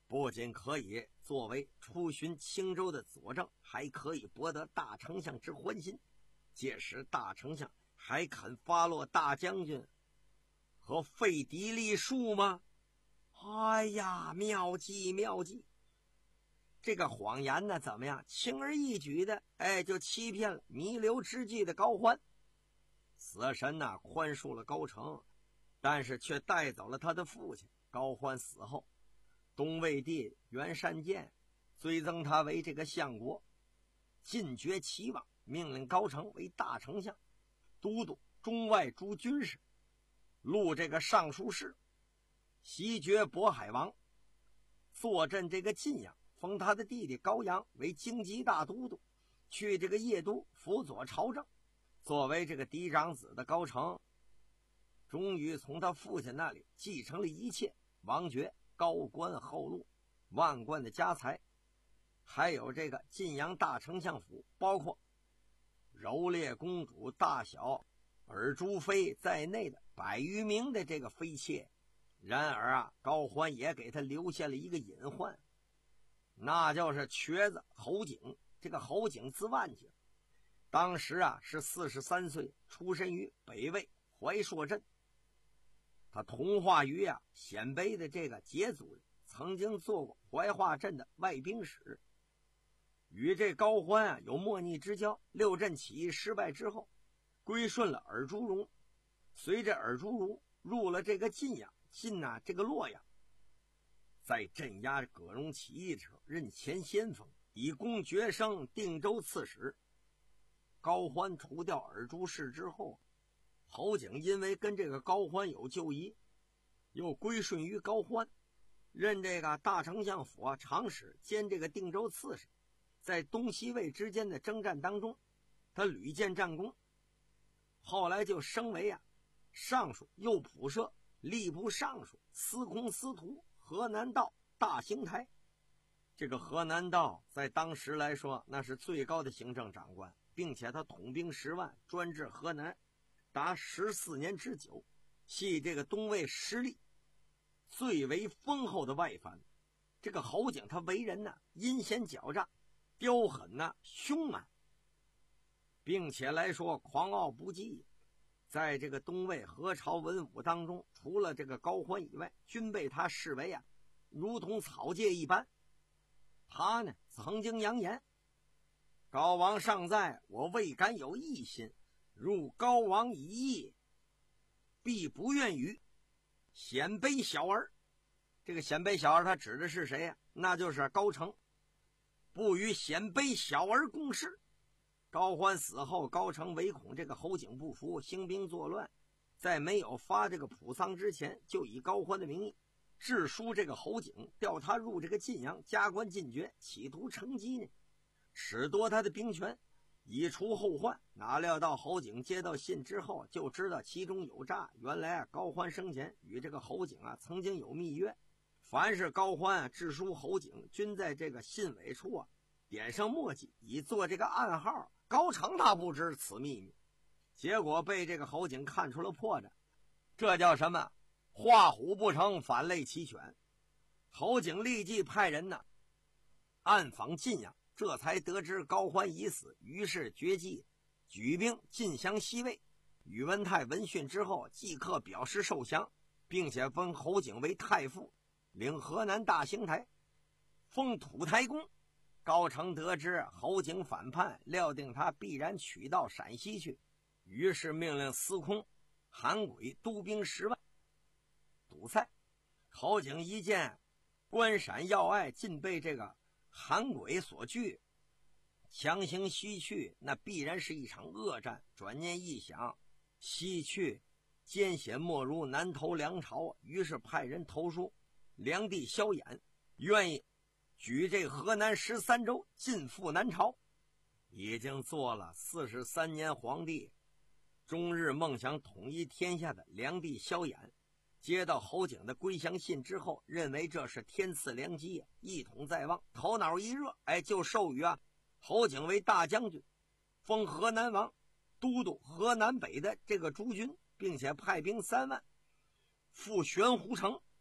不仅可以作为出巡青州的佐证，还可以博得大丞相之欢心。届时大丞相还肯发落大将军和废嫡立庶吗？哎呀，妙计妙计！这个谎言呢，怎么样？轻而易举的，哎，就欺骗了弥留之际的高欢。死神呢，宽恕了高澄，但是却带走了他的父亲。高欢死后，东魏帝袁善见追赠他为这个相国，进爵齐王，命令高澄为大丞相，都督中外诸军事，录这个尚书事，袭爵渤海王，坐镇这个晋阳，封他的弟弟高阳为京畿大都督，去这个邺都辅佐朝政。作为这个嫡长子的高澄，终于从他父亲那里继承了一切王爵、高官厚禄、万贯的家财，还有这个晋阳大丞相府，包括柔烈公主大小尔朱妃在内的百余名的这个妃妾。然而啊，高欢也给他留下了一个隐患，那就是瘸子侯景。这个侯景字万景，当时啊是四十三岁，出身于北魏怀朔镇。他同化于啊鲜卑的这个羯族人，曾经做过怀化镇的外兵使，与这高欢啊有莫逆之交。六镇起义失败之后，归顺了尔朱荣，随着尔朱荣入了这个晋阳，晋啊这个洛阳，在镇压葛荣起义的时候任前先锋，以功爵升定州刺史。高欢除掉尔朱氏之后，侯景因为跟这个高欢有旧谊，又归顺于高欢，任这个大丞相府啊长史兼这个定州刺史。在东西魏之间的征战当中，他屡建战功，后来就升为啊尚书右仆射、吏部尚书、司空司徒、河南道大行台。这个河南道在当时来说，那是最高的行政长官，并且他统兵十万，专治河南达十四年之久，系这个东魏实力最为丰厚的外藩。这个侯景他为人呢阴险狡诈、刁狠呢凶蛮，并且来说狂傲不羁。在这个东魏何朝文武当中，除了这个高欢以外，均被他视为啊如同草芥一般。他呢曾经扬言，高王尚在，我未敢有异心，入高王以义，必不愿与鲜卑小儿。这个鲜卑小儿他指的是谁呀、啊？那就是高澄，不与鲜卑小儿共事。高欢死后，高澄唯恐这个侯景不服，兴兵作乱，在没有发这个普丧之前，就以高欢的名义致书这个侯景，调他入这个晋阳，加官进爵，企图乘机呢褫夺他的兵权，以除后患。哪料到侯景接到信之后，就知道其中有诈。原来啊，高欢生前与这个侯景啊曾经有密约，凡是高欢啊致书侯景，均在这个信尾处啊点上墨迹，以做这个暗号。高澄他不知此秘密，结果被这个侯景看出了破绽。这叫什么？画虎不成反类其犬。侯景立即派人呢暗访晋阳，这才得知高欢已死，于是决计举兵进降西魏。宇文泰闻讯之后，即刻表示受降，并且封侯景为太傅，领河南大行台，封土台公。高澄得知侯景反叛，料定他必然取到陕西去，于是命令司空韩轨督兵十万堵塞。侯景一见关陕要隘尽被这个韩轨所据，强行西去，那必然是一场恶战。转念一想，西去艰险莫如南投梁朝，于是派人投书梁帝萧衍，愿意举这河南十三州进赴南朝。已经做了四十三年皇帝，终日梦想统一天下的梁帝萧衍，接到侯景的归降信之后，认为这是天赐良机，一统在望，头脑一热，哎，就授予啊侯景为大将军，封河南王，都督河南北的这个诸军，并且派兵三万赴玄湖城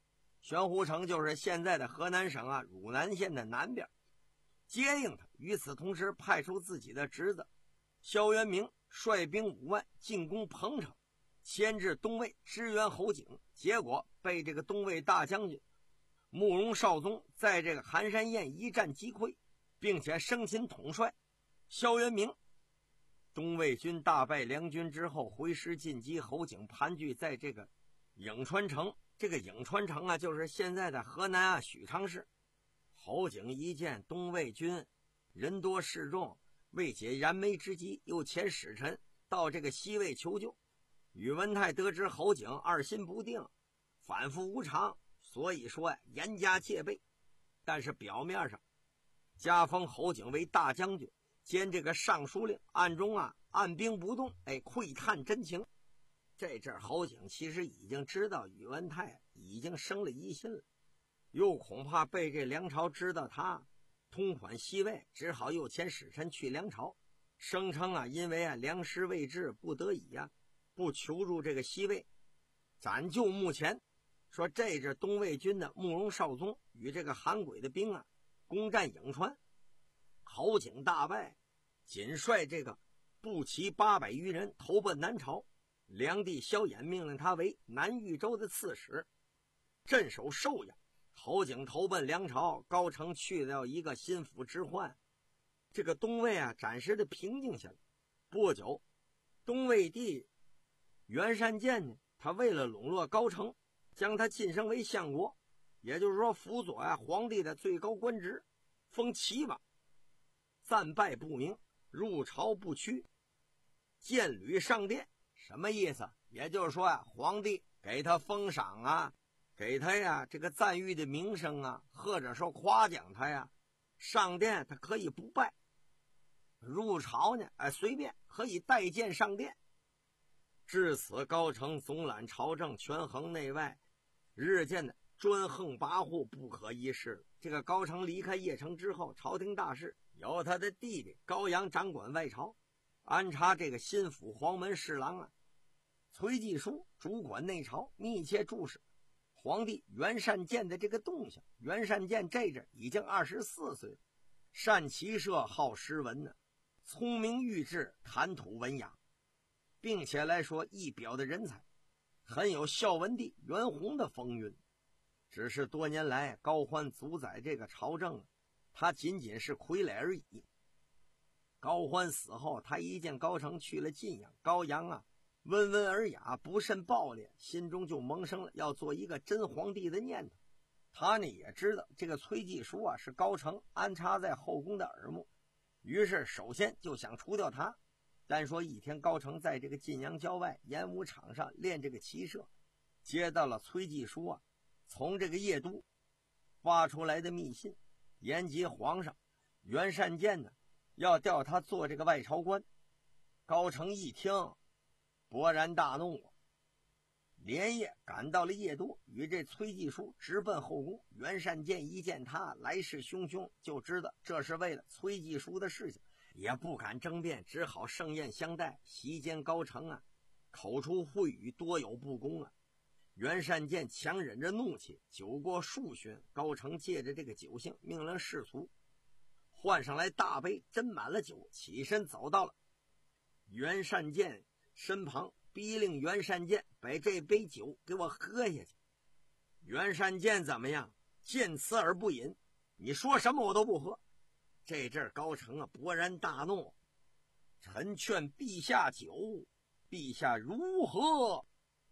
玄湖城就是现在的河南省啊汝南县的南边，接应他。与此同时，派出自己的侄子萧元明率兵五万进攻彭城，牵制东魏支援侯景，结果被这个东魏大将军慕容绍宗在这个寒山宴一战击溃，并且生擒统帅萧元明。东魏军大败梁军之后，回师进击，侯景盘踞在这个颍川城。这个颍川城啊，就是现在的河南啊许昌市。侯景一见东魏军人多势众，为解燃眉之急，又遣使臣到这个西魏求救。宇文泰得知侯景二心不定，反复无常，所以说呀严加戒备。但是表面上加封侯景为大将军兼这个尚书令，暗中啊按兵不动，哎，窥探真情。这阵侯景其实已经知道宇文泰已经生了疑心了，又恐怕被这梁朝知道他通款西魏，只好又遣使臣去梁朝，声称啊因为啊粮食未至，不得已啊不求助这个西魏，暂就目前。说这支东魏军的慕容绍宗与这个韩轨的兵啊攻占颍川，侯景大败，仅率这个步骑八百余人投奔南朝。梁帝萧衍命令他为南豫州的刺史，镇守寿阳。侯景投奔梁朝，高澄去掉一个心腹之患，这个东魏啊暂时的平静下来。不久，东魏帝袁善见呢，他为了笼络高澄，将他晋升为相国，也就是说辅佐啊皇帝的最高官职，封齐王。战败不明，入朝不趋，见履上殿。什么意思？也就是说啊，皇帝给他封赏啊，给他呀这个赞誉的名声啊，或者说夸奖他呀，上殿他可以不拜，入朝呢哎随便可以带剑上殿。至此高澄总揽朝政，权衡内外，日渐的专横跋扈，不可一世。这个高澄离开邺城之后，朝廷大事由他的弟弟高阳掌管外朝，安插这个心腹黄门侍郎啊崔继书主管内朝，密切注视皇帝袁善见的这个动向。袁善见这阵已经二十四岁了，善骑射，好诗文呢，聪明育智，谈吐文雅，并且来说一表的人才，很有孝文帝袁弘的风韵。只是多年来高欢主宰这个朝政，他仅仅是傀儡而已。高欢死后，他一见高澄去了晋阳，高阳啊温文尔雅，不甚暴烈，心中就萌生了要做一个真皇帝的念头。他呢也知道这个崔继书啊是高澄安插在后宫的耳目，于是首先就想除掉他。单说一天，高澄在这个晋阳郊外演武场上练这个骑射，接到了崔继书啊从这个邺都发出来的密信，言及皇上袁善见呢要调他做这个外朝官。高澄一听勃然大怒，连夜赶到了邺都，与这崔继书直奔后宫。袁善见一见他来势汹汹，就知道这是为了崔继书的事情，也不敢争辩，只好盛宴相待。席间高澄啊口出秽语，多有不公啊。袁善见强忍着怒气，酒过数巡，高澄借着这个酒兴，命令侍从换上来大杯，斟满了酒，起身走到了袁善见身旁，逼令袁善见把这杯酒给我喝下去。袁善见怎么样？见此而不饮，你说什么我都不喝。这阵高澄啊勃然大怒，臣劝陛下酒，陛下如何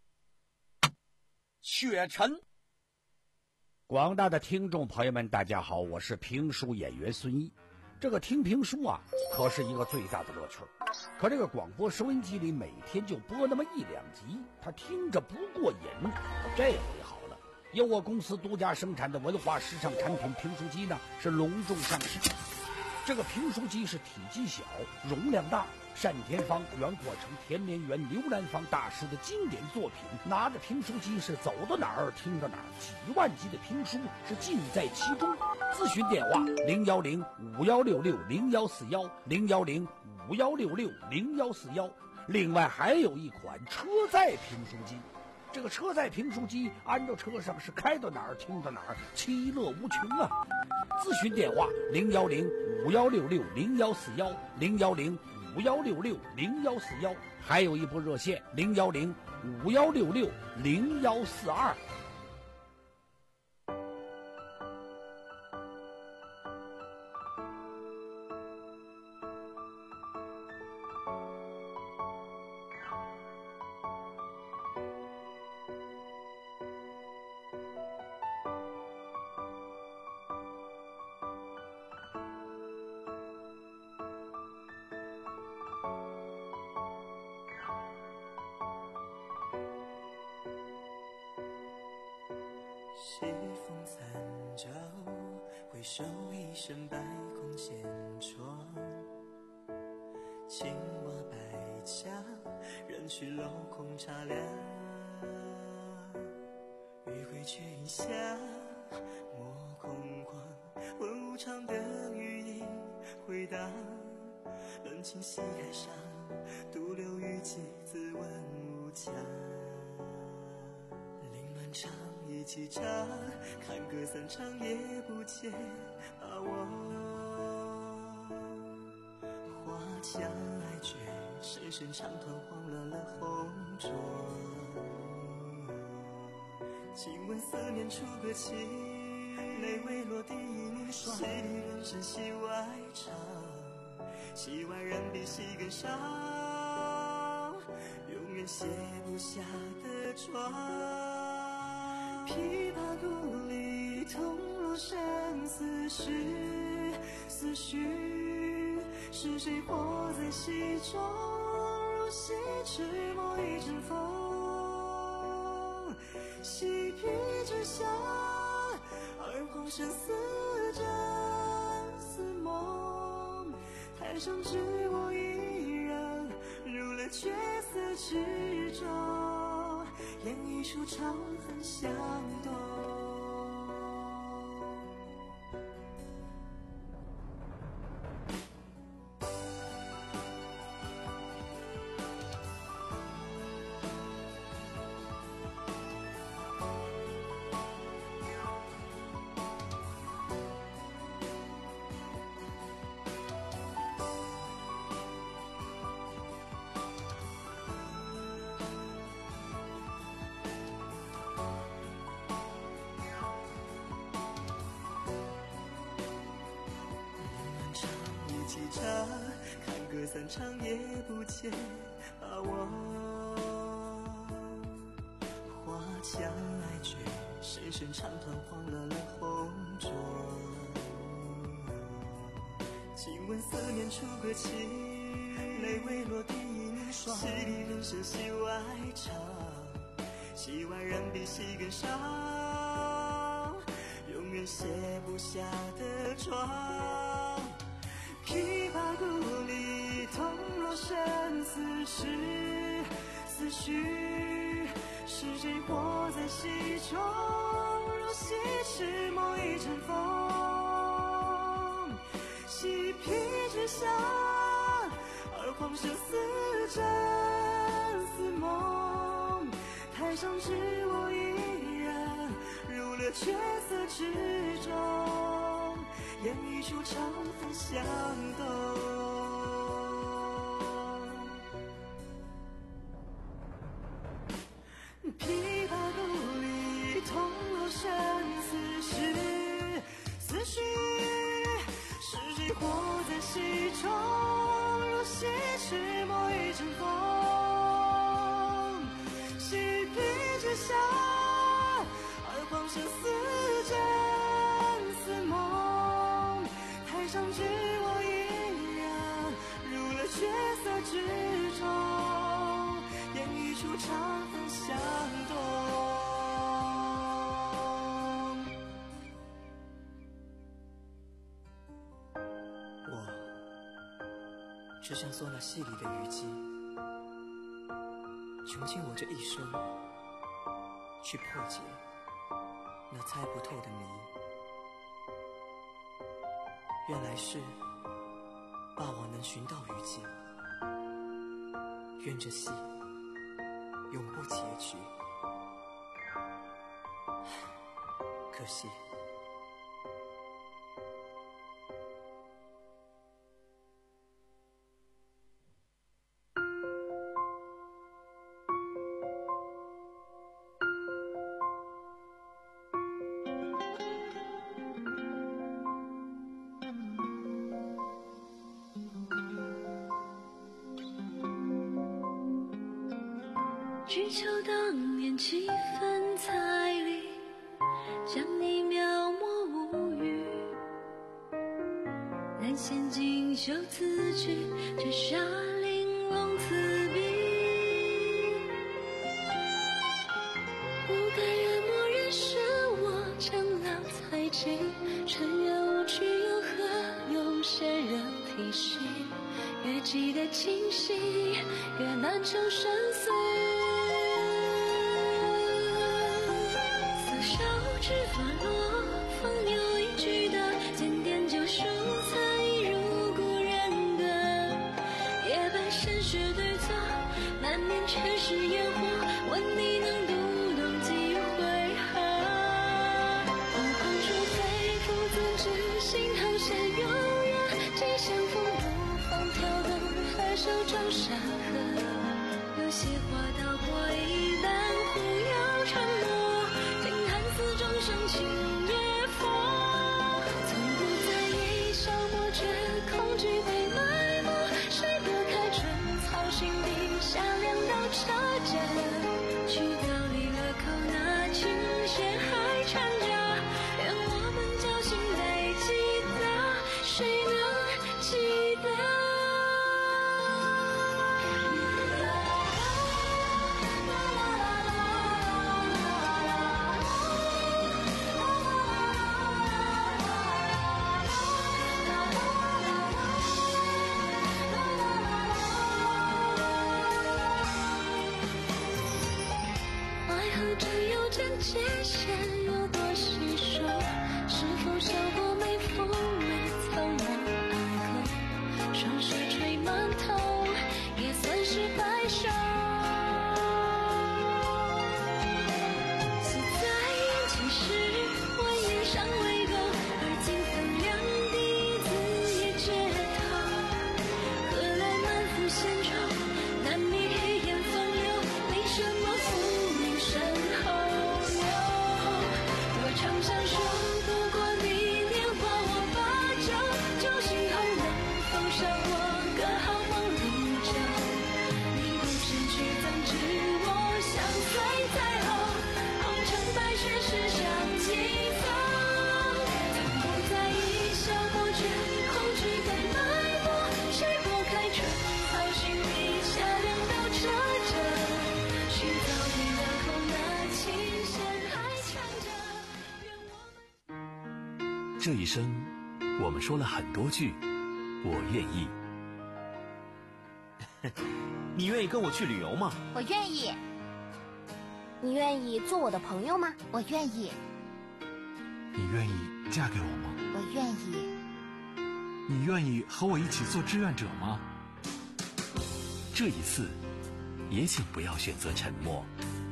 却臣？ 广大的听众朋友们大家好，我是评书演员孙一。这个听评书啊可是一个最大的乐趣，可这个广播收音机里每天就播那么一两集，他听着不过瘾。这回好了，由我公司独家生产的文化时尚产品评书机呢是隆重上市。这个评书机是体积小，容量大，单田芳、袁阔成、田连元、刘兰芳大师的经典作品，拿着评书机是走到哪儿听到哪儿，几万集的评书是尽在其中。咨询电话零幺零五幺六六零幺四幺零幺零五幺六六零幺四幺。另外还有一款车载评书机， 这个车载评书机安到车上是开到哪儿听到哪儿，其乐无穷啊！咨询电话零幺零五幺六六零幺四幺零幺零五幺六六零幺四幺，还有一部热线零幺零五幺六六零幺四二。 西风残照，回首一身白空千窗。青瓦白墙，人去楼空茶凉。余归却饮下，莫空旷。问无常的余音回荡，冷清溪海上，独留余迹，自问无疆。临满场一起唱，看歌散场也不见把我。花香爱绝，深深长团慌乱了红妆。请问思念出个情，泪未落地凝霜。戏里人生戏外场，戏外人比戏更少，永远卸不下的妆。琵琶故里，痛落生死时，思绪是谁活在戏中？如戏痴莫一阵风，嬉皮之下，而黄生似真似梦。台上只我一人，入了角色之中，演一出长恨相懂。一场看歌散场也不见把握。花香爱绝，深深长团慌乱了红妆。请问思念出个情，泪未落地凝霜。戏里人生戏外场，戏外人比戏更少，永远卸不下的妆。琵琶故里，痛落生死时，思绪是谁活在戏中？如戏痴莫一阵风，嬉皮之下，而黄生似真似梦。台上只我一人，入了角色之中，演一出长恨相懂。琵琶故里，痛落生死时，思绪是谁活在戏中？如戏痴莫一阵风，嬉皮之下，而黄生似真似梦。台上只我一人，入了角色之中，演一出长恨相懂。我只想做那戏里的虞姬，穷尽我这一生，去破解那猜不透的谜。愿来世罢我能寻到虞姬，愿这戏永不结局。 可惜。 只求当年几分彩礼，将你描摹无语。难显锦绣字句，只杀玲珑词笔。不甘愿默认是我将老才尽，尘缘无趣又何用仙人提醒？越记得清晰，越难求深邃。枝发落，风有一句的检点旧书，才一如故人歌。夜半深雪对坐，难免尘世烟火，问你能读懂几回合？不碰除非负自知，心头现有人，几相逢不放跳动，回首终山河。有些话道过一旦忽悠沉默。众生情也佛，从不在意消磨，却恐惧被埋没。谁拨开春草心底下两道车辙，去到离了口那琴弦还缠着，愿我们侥幸被记得，谁能记得？真有真界限，有多细说？是否笑过眉峰，没苍茫爱过？霜雪吹满头，也算是白首。似在眼前时，我也尚未够，而今分两地，字也绝透。何来满腹闲愁？难觅黑眼风流，为什么负名声？常想说不过你年华我把酒，酒醒后能否赏我歌好梦如旧？你不身去怎知我相随在后？红尘白雪世上几风，曾不在意消磨，却恐惧被埋没。谁拨开春草心底下两道车辙，寻到离了口那琴弦还缠着。 这一生，我们说了很多句“我愿意”。 你愿意跟我去旅游吗？ 我愿意。你愿意做我的朋友吗？我愿意。 你愿意嫁给我吗？ 我愿意。 你愿意和我一起做志愿者吗？ 这一次，也请不要选择沉默。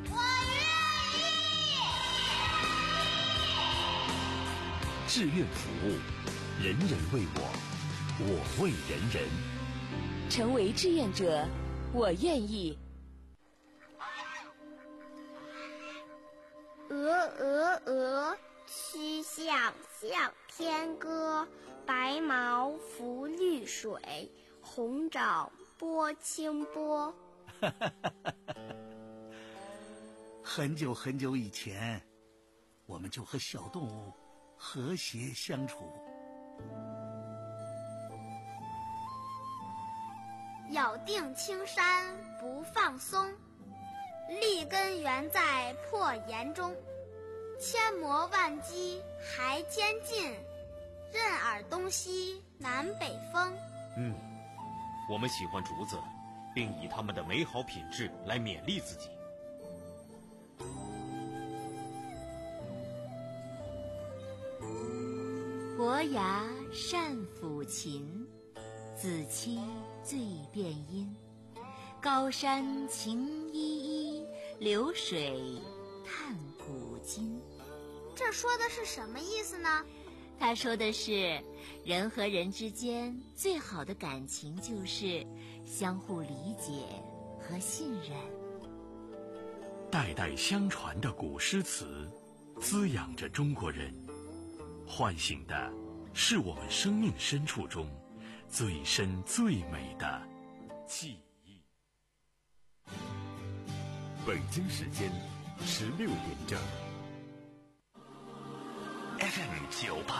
志愿服务，人人为我，我为人人。 成为志愿者，我愿意。 鹅鹅鹅，曲项向天歌。白毛浮绿水，红爪拨清波。 很久很久以前，我们就和小动物和谐相处。 咬定青山不放松，立根原在破岩中。千磨万击还坚劲，任尔东西南北风。 嗯，我们喜欢竹子，并以它们的美好品质来勉励自己。 伯牙善抚琴，子期醉辨音。高山晴依依，流水叹古今。 这说的是什么意思呢？ 他说的是，人和人之间最好的感情就是相互理解和信任。 代代相传的古诗词，滋养着中国人，唤醒的是我们生命深处中最深最美的记忆。 北京时间十六点整。 F M 九八。